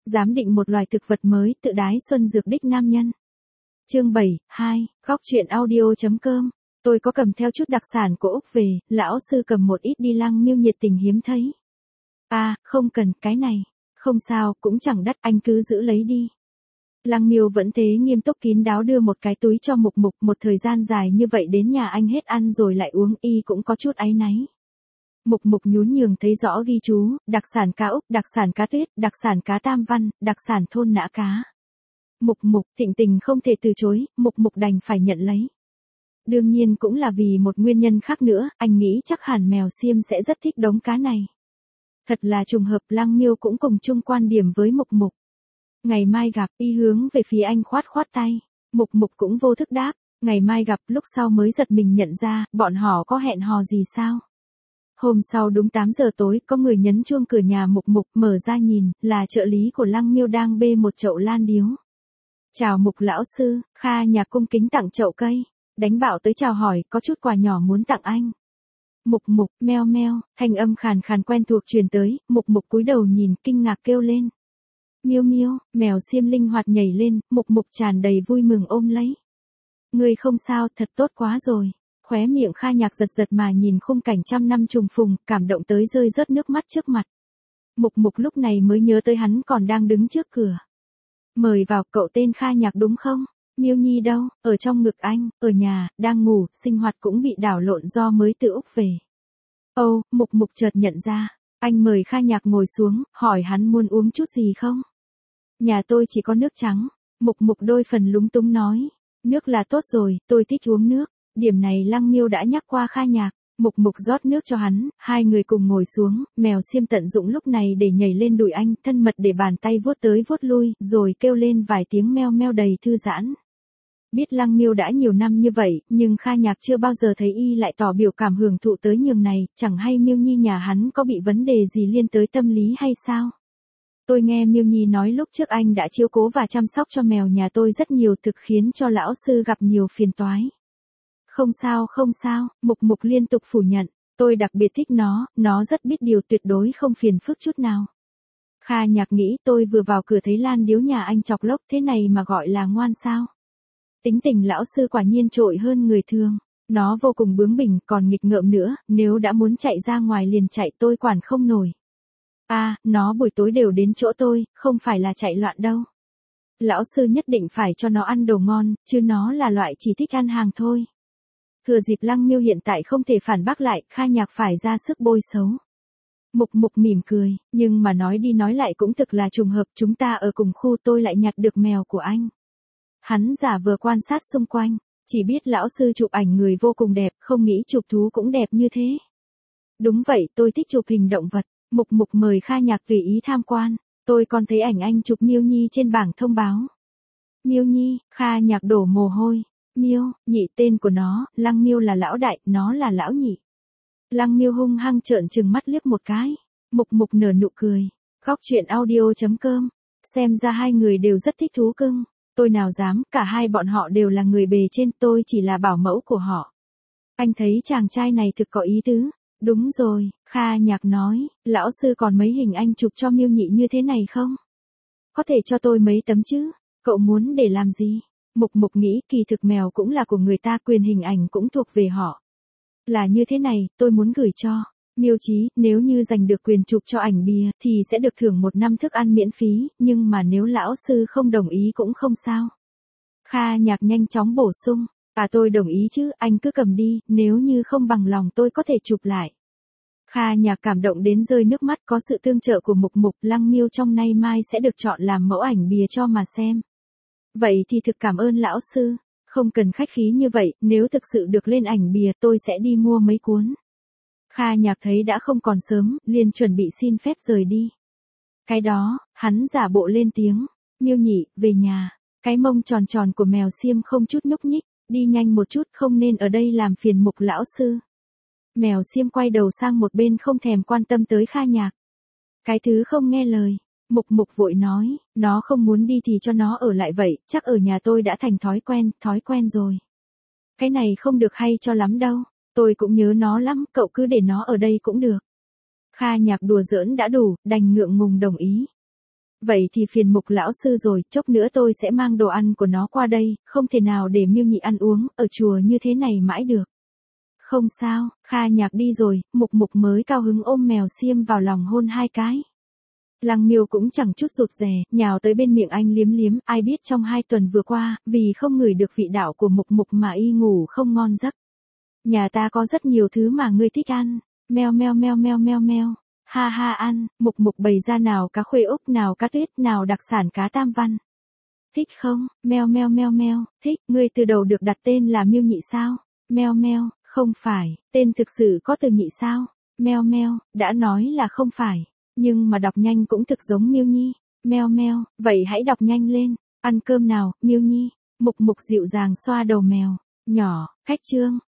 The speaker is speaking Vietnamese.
Giám định một loài thực vật mới tự đái xuân dược đích nam nhân. Chương 2, góc truyện audio.com. Tôi có cầm theo chút đặc sản của Úc về, lão sư cầm một ít đi Lăng Miêu nhiệt tình hiếm thấy. Không cần, cái này. Không sao, cũng chẳng đắt, anh cứ giữ lấy đi. Lăng Miêu vẫn thế nghiêm túc kín đáo đưa một cái túi cho Mục Mục, một thời gian dài như vậy đến nhà anh hết ăn rồi lại uống, y cũng có chút áy náy. Mục Mục nhún nhường thấy rõ ghi chú, đặc sản cá Úc, đặc sản cá Tuyết, đặc sản cá Tam Văn, đặc sản thôn Nã Cá. Mục Mục Thịnh Tình không thể từ chối, Mục Mục đành phải nhận lấy. Đương nhiên cũng là vì một nguyên nhân khác nữa, anh nghĩ chắc hẳn mèo Xiêm sẽ rất thích đống cá này. Thật là trùng hợp, Lăng Miêu cũng cùng chung quan điểm với Mục Mục. Ngày mai gặp, y hướng về phía anh khoát khoát tay. Mục Mục cũng vô thức đáp, ngày mai gặp, lúc sau mới giật mình nhận ra, bọn họ có hẹn hò gì sao? Hôm sau đúng 8 giờ tối, có người nhấn chuông cửa nhà Mục Mục, mở ra nhìn, là trợ lý của Lăng Miêu đang bê một chậu lan điếu. Chào Mục lão sư, Kha nhà cung kính tặng chậu cây, đánh bảo tới chào hỏi, có chút quà nhỏ muốn tặng anh. Mục Mục, meo meo, thanh âm khàn khàn quen thuộc truyền tới, Mục Mục cúi đầu nhìn, kinh ngạc kêu lên. Miêu Miêu, mèo Xiêm linh hoạt nhảy lên, Mục Mục tràn đầy vui mừng ôm lấy. Ngươi không sao, thật tốt quá rồi. Khóe miệng Kha Nhạc giật giật mà nhìn khung cảnh trăm năm trùng phùng, cảm động tới rơi rớt nước mắt trước mặt. Mục Mục lúc này mới nhớ tới hắn còn đang đứng trước cửa. Mời vào, cậu tên Kha Nhạc đúng không? Miêu Nhi đâu? Ở trong ngực anh, ở nhà, đang ngủ, sinh hoạt cũng bị đảo lộn do mới từ Úc về. Mục Mục chợt nhận ra, anh mời Kha Nhạc ngồi xuống, hỏi hắn muốn uống chút gì không? Nhà tôi chỉ có nước trắng. Mục Mục đôi phần lúng túng nói. Nước là tốt rồi, tôi thích uống nước. Điểm này Lăng Miêu đã nhắc qua Kha Nhạc. Mục Mục rót nước cho hắn, hai người cùng ngồi xuống, mèo Xiêm tận dụng lúc này để nhảy lên đùi anh, thân mật để bàn tay vuốt tới vuốt lui, rồi kêu lên vài tiếng meo meo đầy thư giãn. Biết Lăng Miêu đã nhiều năm như vậy, nhưng Kha Nhạc chưa bao giờ thấy y lại tỏ biểu cảm hưởng thụ tới nhường này, chẳng hay Miêu Nhi nhà hắn có bị vấn đề gì liên tới tâm lý hay sao? Tôi nghe Miêu Nhi nói lúc trước anh đã chiếu cố và chăm sóc cho mèo nhà tôi rất nhiều, thực khiến cho lão sư gặp nhiều phiền toái. Không sao, Mục Mục liên tục phủ nhận, tôi đặc biệt thích nó rất biết điều, tuyệt đối không phiền phức chút nào. Kha Nhạc nghĩ tôi vừa vào cửa thấy lan điếu nhà anh chọc lốc thế này mà gọi là ngoan sao. Tính tình lão sư quả nhiên trội hơn người thường, nó vô cùng bướng bỉnh còn nghịch ngợm nữa, nếu đã muốn chạy ra ngoài liền chạy, tôi quản không nổi. Nó buổi tối đều đến chỗ tôi, không phải là chạy loạn đâu. Lão sư nhất định phải cho nó ăn đồ ngon, chứ nó là loại chỉ thích ăn hàng thôi. Thừa dịp Lăng Miêu hiện tại không thể phản bác lại, Kha Nhạc phải ra sức bôi xấu. Mục Mục mỉm cười, nhưng mà nói đi nói lại cũng thực là trùng hợp, chúng ta ở cùng khu, tôi lại nhặt được mèo của anh. Hắn giả vờ quan sát xung quanh, chỉ biết lão sư chụp ảnh người vô cùng đẹp, không nghĩ chụp thú cũng đẹp như thế. Đúng vậy, tôi thích chụp hình động vật. Mục Mục mời Kha Nhạc tùy ý tham quan, tôi còn thấy ảnh anh chụp Miêu Nhi trên bảng thông báo. Miêu Nhi, Kha Nhạc đổ mồ hôi. Miêu, nhị tên của nó, Lăng Miêu là lão đại, nó là lão nhị. Lăng Miêu hung hăng trợn trừng mắt liếc một cái. Mục Mục nở nụ cười. Góc truyện audio.com. Xem ra hai người đều rất thích thú cưng. Tôi nào dám, cả hai bọn họ đều là người bề trên, tôi chỉ là bảo mẫu của họ. Anh thấy chàng trai này thực có ý tứ. Đúng rồi, Kha Nhạc nói, lão sư còn mấy hình anh chụp cho Miêu Nhị như thế này không? Có thể cho tôi mấy tấm chứ? Cậu muốn để làm gì? Mục Mục nghĩ kỳ thực mèo cũng là của người ta, quyền hình ảnh cũng thuộc về họ. Là như thế này, tôi muốn gửi cho Miêu Chí, nếu như giành được quyền chụp cho ảnh bìa thì sẽ được thưởng 1 năm thức ăn miễn phí, nhưng mà nếu lão sư không đồng ý cũng không sao. Kha Nhạc nhanh chóng bổ sung. Tôi đồng ý chứ, anh cứ cầm đi, nếu như không bằng lòng tôi có thể chụp lại. Kha Nhạc cảm động đến rơi nước mắt, có sự tương trợ của Mục Mục, Lăng Miêu trong nay mai sẽ được chọn làm mẫu ảnh bìa cho mà xem. Vậy thì thực cảm ơn lão sư, không cần khách khí như vậy, nếu thực sự được lên ảnh bìa tôi sẽ đi mua mấy cuốn. Kha Nhạc thấy đã không còn sớm, liền chuẩn bị xin phép rời đi. Cái đó, hắn giả bộ lên tiếng, Miêu Nhị, về nhà. Cái mông tròn tròn của mèo Xiêm không chút nhúc nhích. Đi nhanh một chút, không nên ở đây làm phiền Mục lão sư. Mèo Xiêm quay đầu sang một bên không thèm quan tâm tới Kha Nhạc. Cái thứ không nghe lời. Mục Mục vội nói, nó không muốn đi thì cho nó ở lại vậy, chắc ở nhà tôi đã thành thói quen rồi. Cái này không được hay cho lắm đâu, tôi cũng nhớ nó lắm, cậu cứ để nó ở đây cũng được. Kha Nhạc đùa giỡn đã đủ, đành ngượng ngùng đồng ý. Vậy thì phiền Mục lão sư rồi, chốc nữa tôi sẽ mang đồ ăn của nó qua đây, không thể nào để Miêu Nhị ăn uống, ở chùa như thế này mãi được. Không sao, Kha Nhạc đi rồi, Mục Mục mới cao hứng ôm mèo xiêm vào lòng hôn 2 cái. Lăng Miêu cũng chẳng chút rụt rè, nhào tới bên miệng anh liếm liếm, ai biết trong 2 tuần vừa qua, vì không ngửi được vị đạo của Mục Mục mà y ngủ không ngon giấc. Nhà ta có rất nhiều thứ mà ngươi thích ăn, meo meo meo meo meo meo. Ha ha ăn, Mục Mục bày ra nào cá khuê úc, nào cá tuyết, nào đặc sản cá tam văn. Thích không? Meo meo meo meo, thích, ngươi từ đầu được đặt tên là Miêu Nhị sao? Meo meo, không phải, tên thực sự có từ Nhị sao? Meo meo, đã nói là không phải, nhưng mà đọc nhanh cũng thực giống Miêu Nhi. Meo meo, vậy hãy đọc nhanh lên, ăn cơm nào, Miêu Nhi. Mục Mục dịu dàng xoa đầu mèo, nhỏ, cách chương.